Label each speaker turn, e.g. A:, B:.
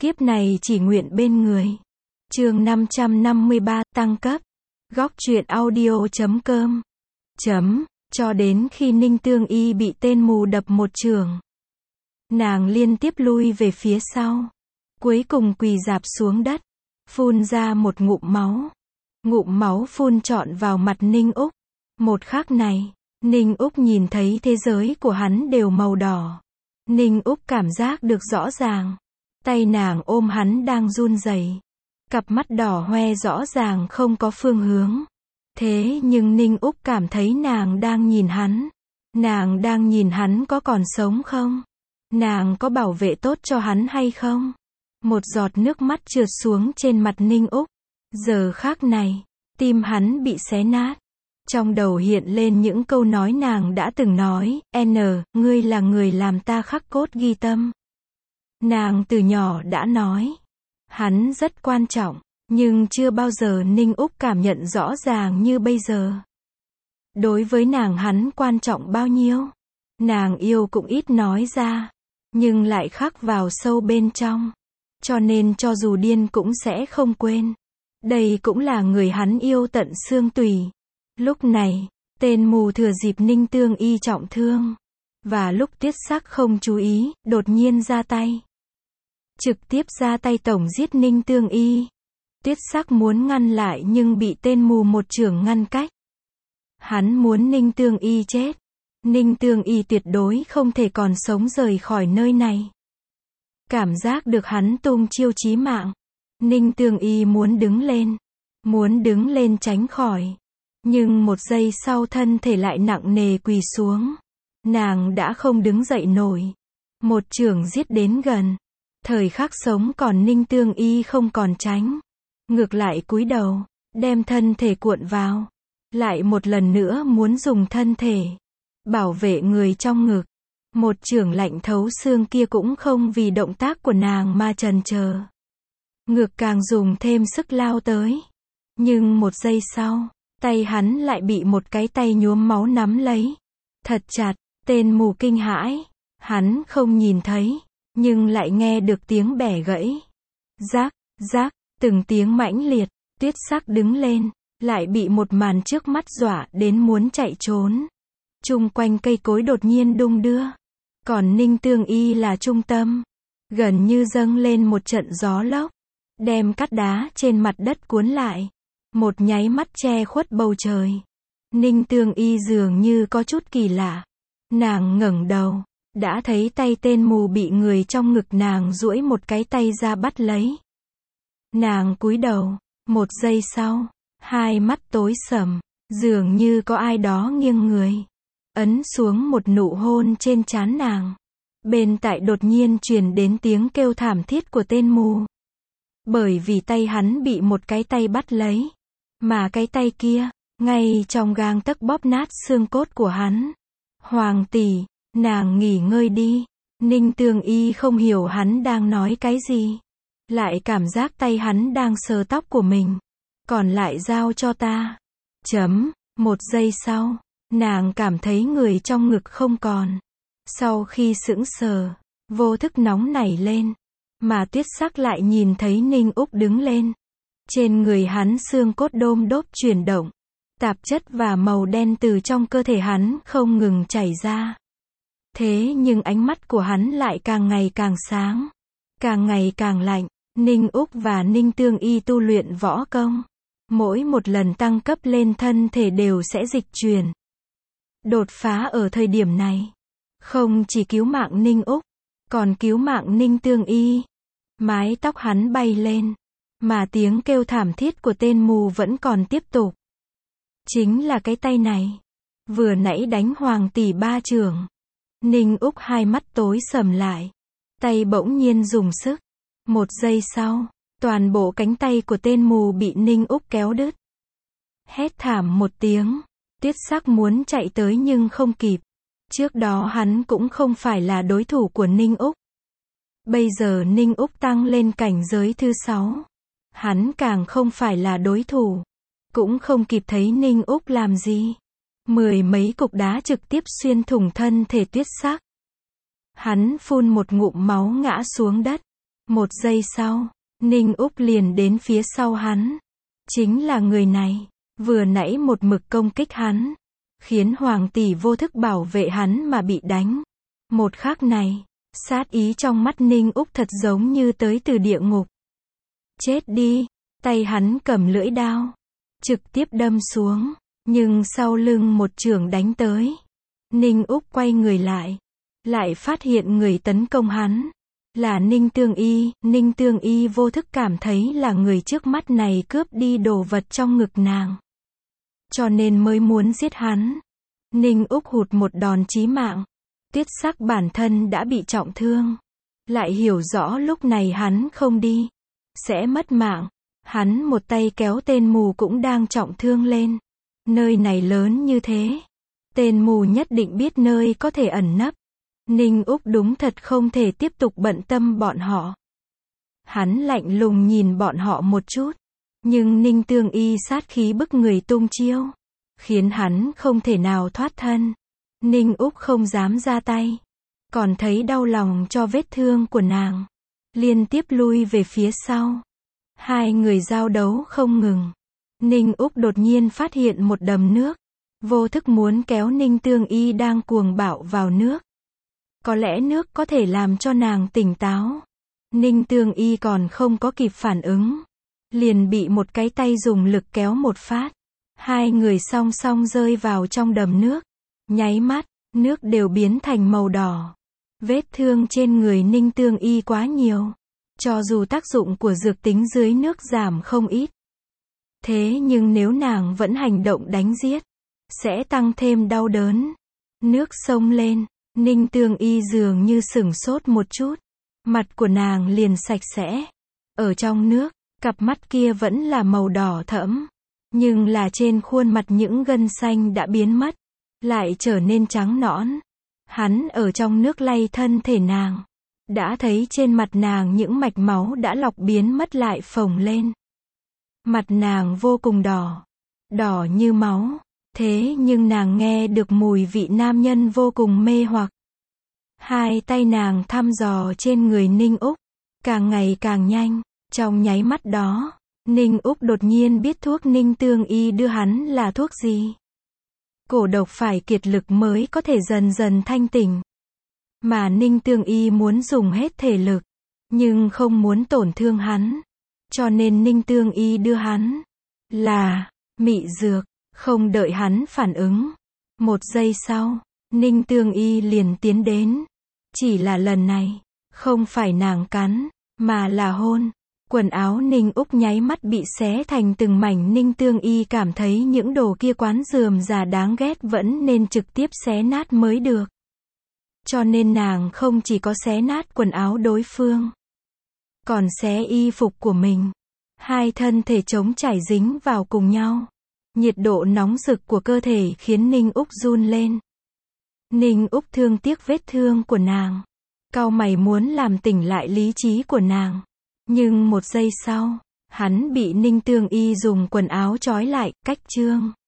A: Kiếp này chỉ nguyện bên người. Chương 553, tăng cấp. Góc truyện audio.com. Cho đến khi Ninh Tương Y bị tên mù đập một chưởng. Nàng liên tiếp lui về phía sau. Cuối cùng quỳ rạp xuống đất. Phun ra một ngụm máu. Ngụm máu phun trọn vào mặt Ninh Úc. Một khắc này, Ninh Úc nhìn thấy thế giới của hắn đều màu đỏ. Ninh Úc cảm giác được rõ ràng. Tay nàng ôm hắn đang run rẩy. Cặp mắt đỏ hoe rõ ràng không có phương hướng. Thế nhưng Ninh Úc cảm thấy nàng đang nhìn hắn. Nàng đang nhìn hắn có còn sống không? Nàng có bảo vệ tốt cho hắn hay không? Một giọt nước mắt trượt xuống trên mặt Ninh Úc. Giờ khắc này, tim hắn bị xé nát. Trong đầu hiện lên những câu nói nàng đã từng nói, ngươi là người làm ta khắc cốt ghi tâm. Nàng từ nhỏ đã nói, hắn rất quan trọng, nhưng chưa bao giờ Ninh Úc cảm nhận rõ ràng như bây giờ. Đối với nàng hắn quan trọng bao nhiêu, nàng yêu cũng ít nói ra, nhưng lại khắc vào sâu bên trong. Cho nên cho dù điên cũng sẽ không quên. Đây cũng là người hắn yêu tận xương tủy. Lúc này, tên mù thừa dịp Ninh Tương Y trọng thương. Và lúc Tuyết Sắc không chú ý, đột nhiên ra tay. Trực tiếp ra tay tổng giết Ninh Tương Y. Tuyết Sắc muốn ngăn lại nhưng bị tên mù một chưởng ngăn cách. Hắn muốn Ninh Tương Y chết. Ninh Tương Y tuyệt đối không thể còn sống rời khỏi nơi này. Cảm giác được hắn tung chiêu chí mạng. Ninh Tương Y muốn đứng lên tránh khỏi. Nhưng một giây sau thân thể lại nặng nề quỳ xuống. Nàng đã không đứng dậy nổi. Một chưởng giết đến gần. Thời khắc sống còn Ninh Tương Y không còn tránh. Ngược lại cúi đầu, đem thân thể cuộn vào. Lại một lần nữa muốn dùng thân thể bảo vệ người trong ngực. Một chưởng lạnh thấu xương kia cũng không vì động tác của nàng mà chần chờ. Ngược càng dùng thêm sức lao tới. Nhưng một giây sau, tay hắn lại bị một cái tay nhuốm máu nắm lấy. Thật chặt, tên mù kinh hãi. Hắn không nhìn thấy, nhưng lại nghe được tiếng bẻ gãy. Rác, rác, từng tiếng mãnh liệt. Tuyết Sắc đứng lên, lại bị một màn trước mắt dọa đến muốn chạy trốn. Chung quanh cây cối đột nhiên đung đưa. Còn Ninh Tương Y là trung tâm. Gần như dâng lên một trận gió lốc. Đem cát đá trên mặt đất cuốn lại. Một nháy mắt che khuất bầu trời. Ninh Tương Y dường như có chút kỳ lạ. Nàng ngẩng đầu. Đã thấy tay tên mù bị người trong ngực nàng duỗi một cái tay ra bắt lấy. Nàng cúi đầu. Một giây sau, hai mắt tối sầm. Dường như có ai đó nghiêng người. Ấn xuống một nụ hôn trên trán nàng. Bên tai đột nhiên truyền đến tiếng kêu thảm thiết của tên mù. Bởi vì tay hắn bị một cái tay bắt lấy. Mà cái tay kia, ngay trong gang tấc bóp nát xương cốt của hắn. Hoàng tỷ, nàng nghỉ ngơi đi. Ninh Tương Y không hiểu hắn đang nói cái gì. Lại cảm giác tay hắn đang sờ tóc của mình. Còn lại giao cho ta. Một giây sau, nàng cảm thấy người trong ngực không còn. Sau khi sững sờ, vô thức nóng nảy lên. Mà Tuyết Sắc lại nhìn thấy Ninh Úc đứng lên. Trên người hắn xương cốt đôm đốp chuyển động. Tạp chất và màu đen từ trong cơ thể hắn không ngừng chảy ra. Thế nhưng ánh mắt của hắn lại càng ngày càng sáng. Càng ngày càng lạnh. Ninh Úc và Ninh Tương Y tu luyện võ công. Mỗi một lần tăng cấp lên thân thể đều sẽ dịch chuyển. Đột phá ở thời điểm này. Không chỉ cứu mạng Ninh Úc. Còn cứu mạng Ninh Tương Y. Mái tóc hắn bay lên. Mà tiếng kêu thảm thiết của tên mù vẫn còn tiếp tục. Chính là cái tay này. Vừa nãy đánh hoàng tỷ 3 chưởng. Ninh Úc hai mắt tối sầm lại. Tay bỗng nhiên dùng sức. Một giây sau, toàn bộ cánh tay của tên mù bị Ninh Úc kéo đứt. Hét thảm một tiếng. Tuyết Sắc muốn chạy tới nhưng không kịp. Trước đó hắn cũng không phải là đối thủ của Ninh Úc. Bây giờ Ninh Úc tăng lên cảnh giới thứ 6. Hắn càng không phải là đối thủ. Cũng không kịp thấy Ninh Úc làm gì. Mười mấy cục đá trực tiếp xuyên thủng thân thể Tuyết Sắc. Hắn phun một ngụm máu ngã xuống đất. Một giây sau, Ninh Úc liền đến phía sau hắn. Chính là người này, vừa nãy một mực công kích hắn, khiến Hoàng tỷ vô thức bảo vệ hắn mà bị đánh. Một khắc này, sát ý trong mắt Ninh Úc thật giống như tới từ địa ngục. Chết đi, tay hắn cầm lưỡi đao, trực tiếp đâm xuống, nhưng sau lưng một chưởng đánh tới. Ninh Úc quay người lại phát hiện người tấn công hắn là Ninh Tương Y. Ninh Tương Y vô thức cảm thấy là người trước mắt này cướp đi đồ vật trong ngực nàng, cho nên mới muốn giết hắn. Ninh Úc hụt một đòn chí mạng. Tuyết Sắc bản thân đã bị trọng thương, lại hiểu rõ lúc này hắn không đi sẽ mất mạng. Hắn một tay kéo tên mù cũng đang trọng thương lên. Nơi này lớn như thế, tên mù nhất định biết nơi có thể ẩn nấp. Ninh Úc đúng thật không thể tiếp tục bận tâm bọn họ. Hắn lạnh lùng nhìn bọn họ một chút, nhưng Ninh Tương Y sát khí bức người tung chiêu, khiến hắn không thể nào thoát thân. Ninh Úc không dám ra tay, còn thấy đau lòng cho vết thương của nàng, liên tiếp lui về phía sau. Hai người giao đấu không ngừng. Ninh Úc đột nhiên phát hiện một đầm nước, vô thức muốn kéo Ninh Tương Y đang cuồng bạo vào nước. Có lẽ nước có thể làm cho nàng tỉnh táo. Ninh Tương Y còn không có kịp phản ứng, liền bị một cái tay dùng lực kéo một phát. Hai người song song rơi vào trong đầm nước. Nháy mắt, nước đều biến thành màu đỏ. Vết thương trên người Ninh Tương Y quá nhiều, cho dù tác dụng của dược tính dưới nước giảm không ít. Thế nhưng nếu nàng vẫn hành động đánh giết, sẽ tăng thêm đau đớn. Nước sông lên, Ninh Tương Y dường như sửng sốt một chút. Mặt của nàng liền sạch sẽ. Ở trong nước, cặp mắt kia vẫn là màu đỏ thẫm, nhưng là trên khuôn mặt những gân xanh đã biến mất, lại trở nên trắng nõn. Hắn ở trong nước lay thân thể nàng, đã thấy trên mặt nàng những mạch máu đã lọc biến mất lại phồng lên. Mặt nàng vô cùng đỏ, đỏ như máu. Thế nhưng nàng nghe được mùi vị nam nhân vô cùng mê hoặc. Hai tay nàng thăm dò trên người Ninh Úc, càng ngày càng nhanh. Trong nháy mắt đó, Ninh Úc đột nhiên biết thuốc Ninh Tương Y đưa hắn là thuốc gì. Cổ độc phải kiệt lực mới có thể dần dần thanh tỉnh. Mà Ninh Tương Y muốn dùng hết thể lực, nhưng không muốn tổn thương hắn. Cho nên Ninh Tương Y đưa hắn là mị dược. Không đợi hắn phản ứng, một giây sau, Ninh Tương Y liền tiến đến. Chỉ là lần này, không phải nàng cắn, mà là hôn. Quần áo Ninh Úc nháy mắt bị xé thành từng mảnh. Ninh Tương Y cảm thấy những đồ kia quán rườm rà đáng ghét vẫn nên trực tiếp xé nát mới được. Cho nên nàng không chỉ có xé nát quần áo đối phương, còn xé y phục của mình. Hai thân thể trống trải dính vào cùng nhau. Nhiệt độ nóng rực của cơ thể khiến Ninh Úc run lên. Ninh Úc thương tiếc vết thương của nàng, cau mày muốn làm tỉnh lại lý trí của nàng. Nhưng một giây sau, hắn bị Ninh Tương Y dùng quần áo trói lại, cách chương.